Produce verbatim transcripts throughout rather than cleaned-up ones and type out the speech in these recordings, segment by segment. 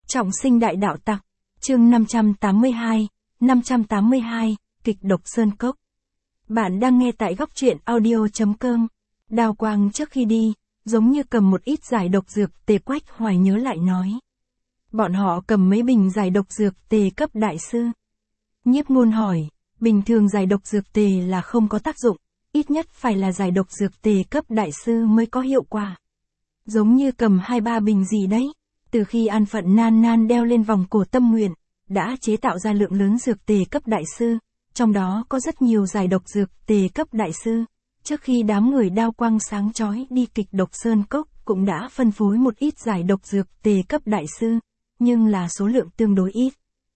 Trọng sinh đại đạo tặc, chương năm trăm tám mươi hai, năm trăm tám mươi hai, kịch độc Sơn Cốc. Bạn đang nghe tại góc truyện audio.com. Đào Quang trước khi đi, giống như cầm một ít giải độc dược tề. Quách Hoài nhớ lại nói. Bọn họ cầm mấy bình giải độc dược tề cấp đại sư. Nhiếp Ngôn hỏi, bình thường giải độc dược tề là không có tác dụng, ít nhất phải là giải độc dược tề cấp đại sư mới có hiệu quả. Giống như cầm hai ba bình gì đấy. Từ khi an phận nan nan đeo lên vòng cổ tâm nguyện, đã chế tạo ra lượng lớn dược tề cấp đại sư, trong đó có rất nhiều giải độc dược tề cấp đại sư. Trước khi đám người Đao Quang sáng chói đi kịch độc Sơn Cốc cũng đã phân phối một ít giải độc dược tề cấp đại sư, nhưng là số lượng tương đối ít.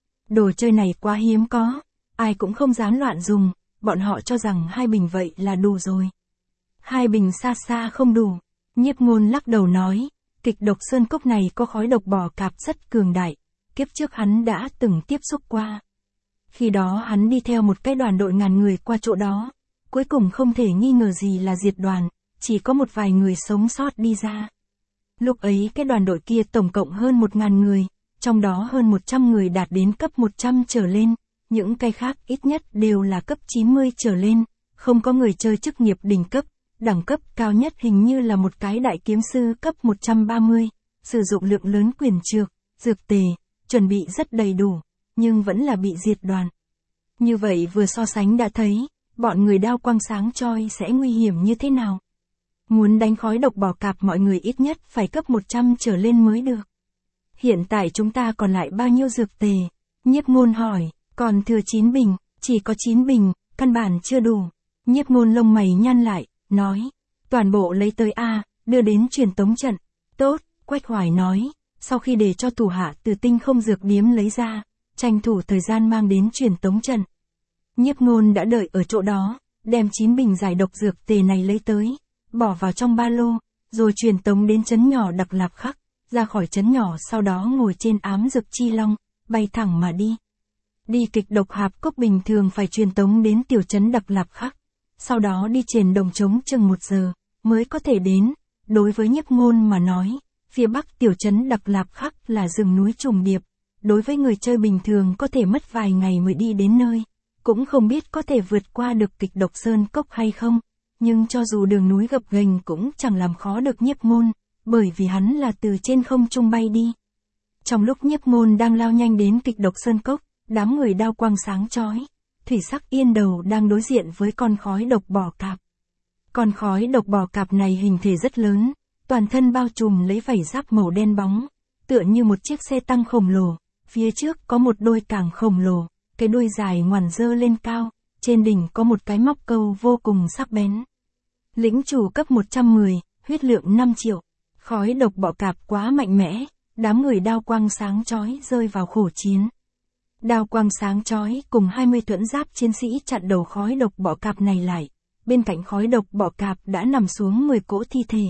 Đồ chơi này quá hiếm có, ai cũng không dám loạn dùng, bọn họ cho rằng hai bình vậy là đủ rồi. Hai bình xa xa không đủ, Nhiếp Ngôn lắc đầu nói. Kịch độc Sơn Cốc này có khói độc bò cạp rất cường đại, kiếp trước hắn đã từng tiếp xúc qua. Khi đó hắn đi theo một cái đoàn đội ngàn người qua chỗ đó, cuối cùng không thể nghi ngờ gì là diệt đoàn, chỉ có một vài người sống sót đi ra. Lúc ấy cái đoàn đội kia tổng cộng hơn một ngàn người, trong đó hơn một trăm người đạt đến cấp một trăm trở lên, những cái khác ít nhất đều là cấp chín mươi trở lên, không có người chơi chức nghiệp đỉnh cấp. Đẳng cấp cao nhất hình như là một cái đại kiếm sư cấp một trăm ba mươi, sử dụng lượng lớn quyền trược, dược tề, chuẩn bị rất đầy đủ, nhưng vẫn là bị diệt đoàn. Như vậy vừa so sánh đã thấy, bọn người Đao Quang sáng chói sẽ nguy hiểm như thế nào. Muốn đánh khói độc bò cạp mọi người ít nhất phải cấp một trăm trở lên mới được. Hiện tại chúng ta còn lại bao nhiêu dược tề? Nhiếp Ngôn hỏi, còn thừa chín bình, chỉ có chín bình, căn bản chưa đủ. Nhiếp Ngôn lông mày nhăn lại. Nói, toàn bộ lấy tới A, đưa đến truyền tống trận. Tốt, Quách Hoài nói, sau khi để cho thủ hạ từ tinh không dược điếm lấy ra, tranh thủ thời gian mang đến truyền tống trận. Nhiếp Ngôn đã đợi ở chỗ đó, đem chín bình giải độc dược tề này lấy tới, bỏ vào trong ba lô, rồi truyền tống đến trấn nhỏ Đặc Lạp Khắc, ra khỏi trấn nhỏ sau đó ngồi trên ám dược chi long, bay thẳng mà đi. Đi kịch độc hạp cốc bình thường phải truyền tống đến tiểu trấn Đặc Lạp Khắc. Sau đó đi trên đồng trống chừng một giờ, mới có thể đến. Đối với Nhiếp Ngôn mà nói, phía bắc tiểu trấn Đặc Lạp Khắc là rừng núi trùng điệp. Đối với người chơi bình thường có thể mất vài ngày mới đi đến nơi. Cũng không biết có thể vượt qua được kịch độc Sơn Cốc hay không. Nhưng cho dù đường núi gập ghềnh cũng chẳng làm khó được Nhiếp Ngôn, bởi vì hắn là từ trên không trung bay đi. Trong lúc Nhiếp Ngôn đang lao nhanh đến kịch độc Sơn Cốc, đám người Đao Quang sáng chói. Thủy Sắc Yên Đầu đang đối diện với con khói độc bò cạp. Con khói độc bò cạp này hình thể rất lớn, toàn thân bao trùm lấy vảy giáp màu đen bóng, tựa như một chiếc xe tăng khổng lồ, phía trước có một đôi càng khổng lồ, cái đuôi dài ngoằn dơ lên cao, trên đỉnh có một cái móc câu vô cùng sắc bén. Lĩnh chủ cấp một trăm mười, huyết lượng năm triệu, khói độc bò cạp quá mạnh mẽ, đám người Đao Quang sáng chói rơi vào khổ chiến. Đao Quang sáng chói cùng hai mươi thuẫn giáp chiến sĩ chặn đầu khói độc bọ cạp này lại. Bên cạnh khói độc bọ cạp đã nằm xuống mười cỗ thi thể.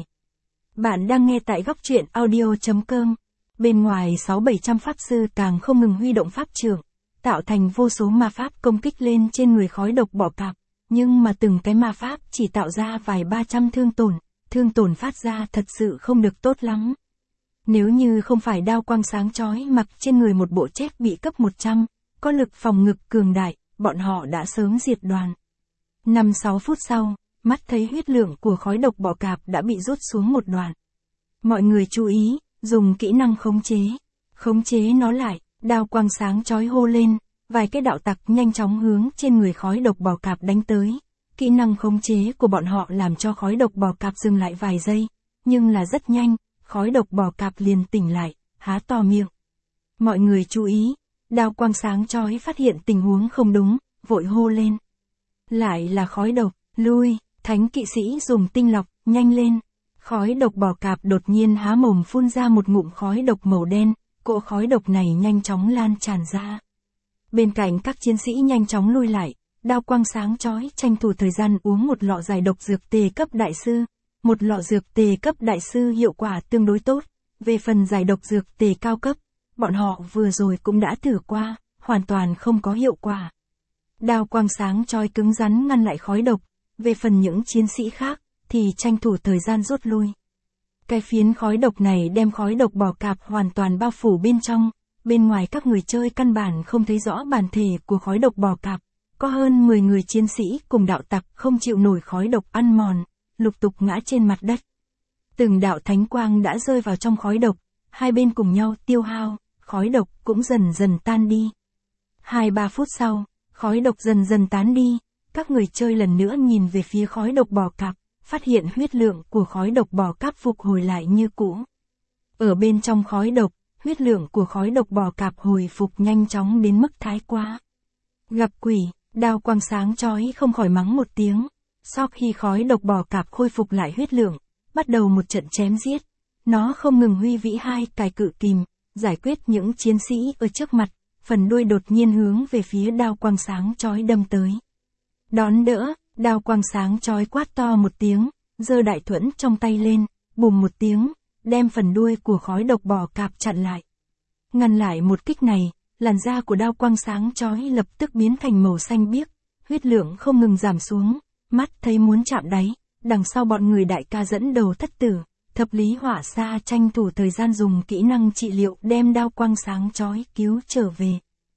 Bạn đang nghe tại góc truyện audio.com. Bên ngoài sáu bảy trăm pháp sư càng không ngừng huy động pháp trượng, tạo thành vô số ma pháp công kích lên trên người khói độc bọ cạp. Nhưng mà từng cái ma pháp chỉ tạo ra vài ba trăm thương tổn, thương tổn phát ra thật sự không được tốt lắm. Nếu như không phải Đao Quang sáng chói mặc trên người một bộ chép bị cấp một trăm, có lực phòng ngực cường đại, bọn họ đã sớm diệt đoàn. năm sáu phút sau, mắt thấy huyết lượng của khói độc bọ cạp đã bị rút xuống một đoạn. Mọi người chú ý, dùng kỹ năng khống chế. Khống chế nó lại, Đao Quang sáng chói hô lên, vài cái đạo tặc nhanh chóng hướng trên người khói độc bọ cạp đánh tới. Kỹ năng khống chế của bọn họ làm cho khói độc bọ cạp dừng lại vài giây, nhưng là rất nhanh. Khói độc bò cạp liền tỉnh lại, há to miệng. Mọi người chú ý, Đao Quang sáng chói phát hiện tình huống không đúng, vội hô lên. Lại là khói độc, lui, thánh kỵ sĩ dùng tinh lọc, nhanh lên. Khói độc bò cạp đột nhiên há mồm phun ra một ngụm khói độc màu đen, cỗ khói độc này nhanh chóng lan tràn ra. Bên cạnh các chiến sĩ nhanh chóng lui lại, Đao Quang sáng chói tranh thủ thời gian uống một lọ giải độc dược tề cấp đại sư. Một lọ dược tề cấp đại sư hiệu quả tương đối tốt, về phần giải độc dược tề cao cấp, bọn họ vừa rồi cũng đã thử qua, hoàn toàn không có hiệu quả. Đao Quang sáng chói cứng rắn ngăn lại khói độc, về phần những chiến sĩ khác, thì tranh thủ thời gian rút lui. Cái phiến khói độc này đem khói độc bò cạp hoàn toàn bao phủ bên trong, bên ngoài các người chơi căn bản không thấy rõ bản thể của khói độc bò cạp. Có hơn mười người chiến sĩ cùng đạo tặc không chịu nổi khói độc ăn mòn, lục tục ngã trên mặt đất. Từng đạo thánh quang đã rơi vào trong khói độc, hai bên cùng nhau tiêu hao, khói độc cũng dần dần tan đi. Hai ba phút sau, khói độc dần dần tán đi, các người chơi lần nữa nhìn về phía khói độc bò cạp, phát hiện huyết lượng của khói độc bò cạp phục hồi lại như cũ. Ở bên trong khói độc, huyết lượng của khói độc bò cạp hồi phục nhanh chóng đến mức thái quá. Gặp quỷ, Đao Quang sáng chói không khỏi mắng một tiếng. Sau khi khói độc bò cạp khôi phục lại huyết lượng, bắt đầu một trận chém giết. Nó không ngừng huy vĩ hai cài cự kìm, giải quyết những chiến sĩ ở trước mặt, phần đuôi đột nhiên hướng về phía Đao Quang sáng chói đâm tới. Đón đỡ, Đao Quang sáng chói quát to một tiếng, giơ đại thuẫn trong tay lên, bùm một tiếng, đem phần đuôi của khói độc bò cạp chặn lại. Ngăn lại một kích này, làn da của Đao Quang sáng chói lập tức biến thành màu xanh biếc, huyết lượng không ngừng giảm xuống, mắt thấy muốn chạm đáy, đằng sau bọn người đại ca dẫn đầu thất tử, Thập Lý Hỏa Sa tranh thủ thời gian dùng kỹ năng trị liệu đem Đao Quang sáng chói cứu trở về.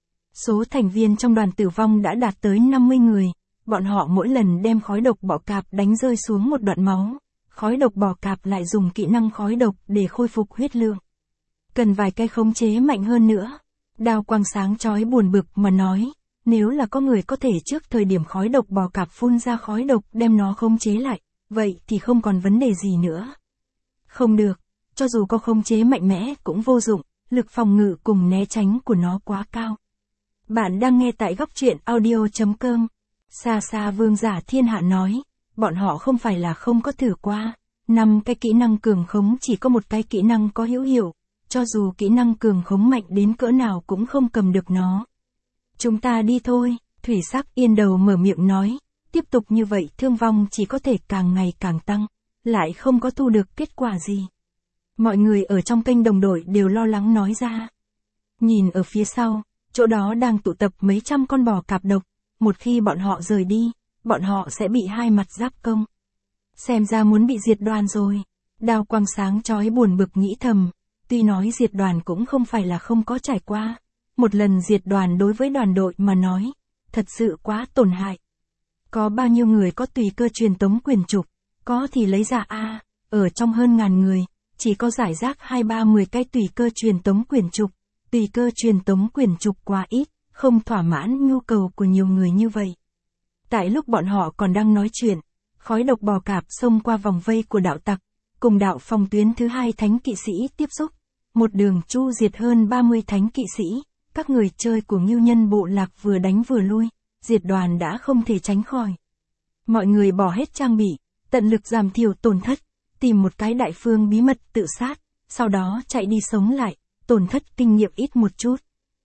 Số thành viên trong đoàn tử vong đã đạt tới năm mươi người, bọn họ mỗi lần đem khói độc bò cạp đánh rơi xuống một đoạn máu, khói độc bò cạp lại dùng kỹ năng khói độc để khôi phục huyết lượng. Cần vài cái khống chế mạnh hơn nữa. Đao Quang sáng chói buồn bực mà nói, nếu là có người có thể trước thời điểm khói độc bò cạp phun ra khói độc đem nó khống chế lại, vậy thì không còn vấn đề gì nữa. Không được, cho dù có khống chế mạnh mẽ cũng vô dụng, lực phòng ngự cùng né tránh của nó quá cao. Bạn đang nghe tại góc truyện audio chấm com. Xa xa vương giả thiên hạ nói, bọn họ không phải là không có thử qua, năm cái kỹ năng cường khống chỉ có một cái kỹ năng có hữu hiệu, cho dù kỹ năng cường khống mạnh đến cỡ nào cũng không cầm được nó. Chúng ta đi thôi, Thủy Sắc Yên Đầu mở miệng nói, tiếp tục như vậy thương vong chỉ có thể càng ngày càng tăng, lại không có thu được kết quả gì. Mọi người ở trong kênh đồng đội đều lo lắng nói ra. Nhìn ở phía sau, chỗ đó đang tụ tập mấy trăm con bò cạp độc, một khi bọn họ rời đi, bọn họ sẽ bị hai mặt giáp công. Xem ra muốn bị diệt đoàn rồi. Đao Quang sáng chói buồn bực nghĩ thầm, tuy nói diệt đoàn cũng không phải là không có trải qua. Một lần diệt đoàn đối với đoàn đội mà nói, thật sự quá tổn hại. Có bao nhiêu người có tùy cơ truyền tống quyền trục, có thì lấy ra A, ở trong hơn ngàn người, chỉ có giải rác hai ba mười cái tùy cơ truyền tống quyền trục, tùy cơ truyền tống quyền trục quá ít, không thỏa mãn nhu cầu của nhiều người như vậy. Tại lúc bọn họ còn đang nói chuyện, khói độc bò cạp xông qua vòng vây của đạo tặc, cùng đạo phòng tuyến thứ hai thánh kỵ sĩ tiếp xúc, một đường chu diệt hơn ba mươi thánh kỵ sĩ, các người chơi của Ngưu Nhân bộ lạc vừa đánh vừa lui, diệt đoàn đã không thể tránh khỏi. Mọi người bỏ hết trang bị, tận lực giảm thiểu tổn thất, tìm một cái đại phương bí mật tự sát, sau đó chạy đi sống lại, tổn thất kinh nghiệm ít một chút.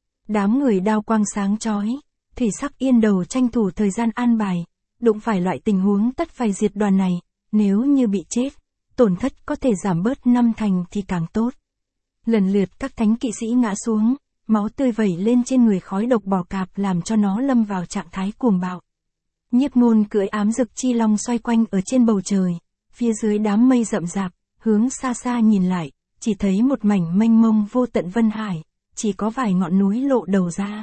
Đám người Đao Quang sáng chói, Thủy Sắc Yên Đầu tranh thủ thời gian an bài, đụng phải loại tình huống tất phải diệt đoàn này, nếu như bị chết, tổn thất có thể giảm bớt năm thành thì càng tốt. Lần lượt các thánh kỵ sĩ ngã xuống, máu tươi vẩy lên trên người khói độc bò cạp làm cho nó lâm vào trạng thái cuồng bạo. Nhiếp Ngôn cưỡi ám dực chi long xoay quanh ở trên bầu trời, phía dưới đám mây rậm rạp, hướng xa xa nhìn lại, chỉ thấy một mảnh mênh mông vô tận vân hải, chỉ có vài ngọn núi lộ đầu ra.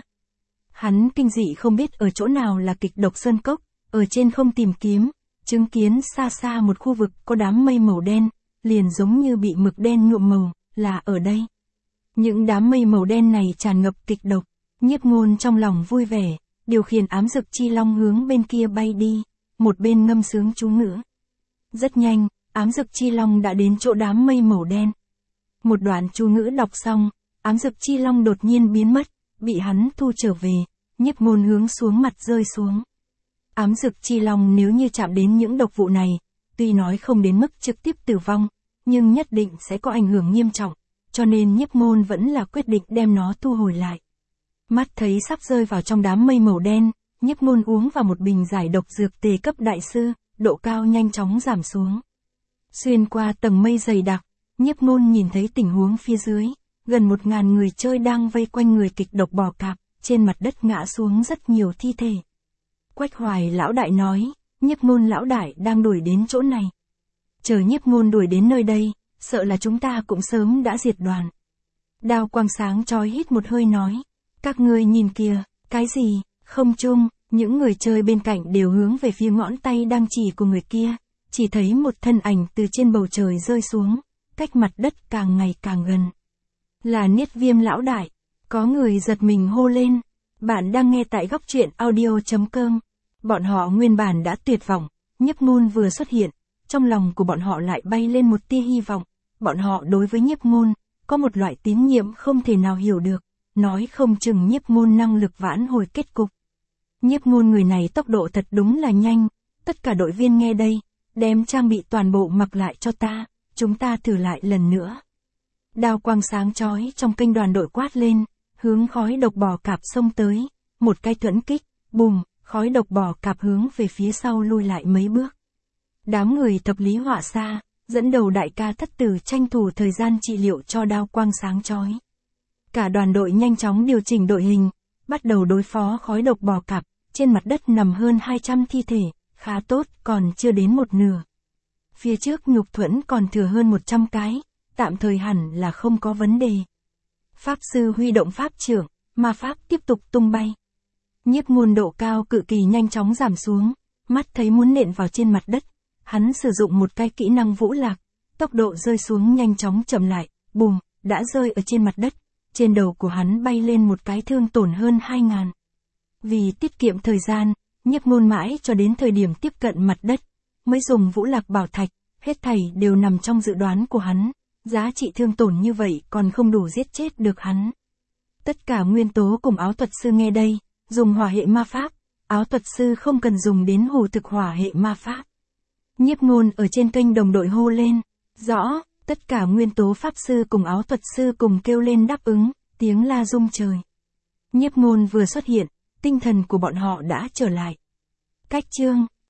Hắn kinh dị không biết ở chỗ nào là Kịch Độc Sơn Cốc, ở trên không tìm kiếm, chứng kiến xa xa một khu vực có đám mây màu đen, liền giống như bị mực đen nhuộm màu, là ở đây. Những đám mây màu đen này tràn ngập kịch độc, Nhiếp Ngôn trong lòng vui vẻ, điều khiển ám dực chi long hướng bên kia bay đi, một bên ngâm sướng chú ngữ. Rất nhanh, ám dực chi long đã đến chỗ đám mây màu đen. Một đoạn chú ngữ đọc xong, ám dực chi long đột nhiên biến mất, bị hắn thu trở về, Nhiếp Ngôn hướng xuống mặt rơi xuống. Ám dực chi long nếu như chạm đến những độc vụ này, tuy nói không đến mức trực tiếp tử vong, nhưng nhất định sẽ có ảnh hưởng nghiêm trọng, cho nên Nhiếp Ngôn vẫn là quyết định đem nó thu hồi lại. Mắt thấy sắp rơi vào trong đám mây màu đen, Nhiếp Ngôn uống vào một bình giải độc dược tề cấp đại sư, độ cao nhanh chóng giảm xuống. Xuyên qua tầng mây dày đặc, Nhiếp Ngôn nhìn thấy tình huống phía dưới, gần một ngàn người chơi đang vây quanh người Kịch Độc bò cạp, trên mặt đất ngã xuống rất nhiều thi thể. Quách Hoài lão đại nói, Nhiếp Ngôn lão đại đang đuổi đến chỗ này. Chờ Nhiếp Ngôn đuổi đến nơi đây, sợ là chúng ta cũng sớm đã diệt đoàn. Đao quang sáng chói hít một hơi nói, các ngươi nhìn kìa, cái gì, không chung, những người chơi bên cạnh đều hướng về phía ngón tay đang chỉ của người kia, chỉ thấy một thân ảnh từ trên bầu trời rơi xuống, cách mặt đất càng ngày càng gần. Là Niết Viêm lão đại, có người giật mình hô lên, bạn đang nghe tại góc truyện audio.com. Bọn họ nguyên bản đã tuyệt vọng, Nhiếp Ngôn vừa xuất hiện, trong lòng của bọn họ lại bay lên một tia hy vọng, bọn họ đối với Nhiếp Ngôn, có một loại tín nhiệm không thể nào hiểu được, nói không chừng Nhiếp Ngôn năng lực vãn hồi kết cục. Nhiếp Ngôn người này tốc độ thật đúng là nhanh, tất cả đội viên nghe đây, đem trang bị toàn bộ mặc lại cho ta, chúng ta thử lại lần nữa. Đao quang sáng chói trong kênh đoàn đội quát lên, hướng khói độc bò cạp xông tới, một cái thuẫn kích, bùm, khói độc bò cạp hướng về phía sau lui lại mấy bước. Đám người thập lý họa xa, dẫn đầu đại ca thất tử tranh thủ thời gian trị liệu cho đao quang sáng chói. Cả đoàn đội nhanh chóng điều chỉnh đội hình, bắt đầu đối phó khói độc bò cạp, trên mặt đất nằm hơn hai trăm thi thể, khá tốt, còn chưa đến một nửa. Phía trước nhục thuẫn còn thừa hơn một trăm cái, tạm thời hẳn là không có vấn đề. Pháp sư huy động pháp trưởng, ma pháp tiếp tục tung bay. Nhiếp Ngôn độ cao cự kỳ nhanh chóng giảm xuống, mắt thấy muốn nện vào trên mặt đất, hắn sử dụng một cái kỹ năng vũ lạc, tốc độ rơi xuống nhanh chóng chậm lại, bùm, đã rơi ở trên mặt đất, trên đầu của hắn bay lên một cái thương tổn hơn hai ngàn. Vì tiết kiệm thời gian, Nhiếp Ngôn mãi cho đến thời điểm tiếp cận mặt đất, mới dùng vũ lạc bảo thạch, hết thảy đều nằm trong dự đoán của hắn, giá trị thương tổn như vậy còn không đủ giết chết được hắn. Tất cả nguyên tố cùng áo thuật sư nghe đây, dùng hỏa hệ ma pháp, áo thuật sư không cần dùng đến hù thực hỏa hệ ma pháp. Nhiếp Ngôn ở trên kênh đồng đội hô lên, rõ, tất cả nguyên tố pháp sư cùng áo thuật sư cùng kêu lên đáp ứng, tiếng la rung trời. Nhiếp Ngôn vừa xuất hiện, tinh thần của bọn họ đã trở lại. Cách chương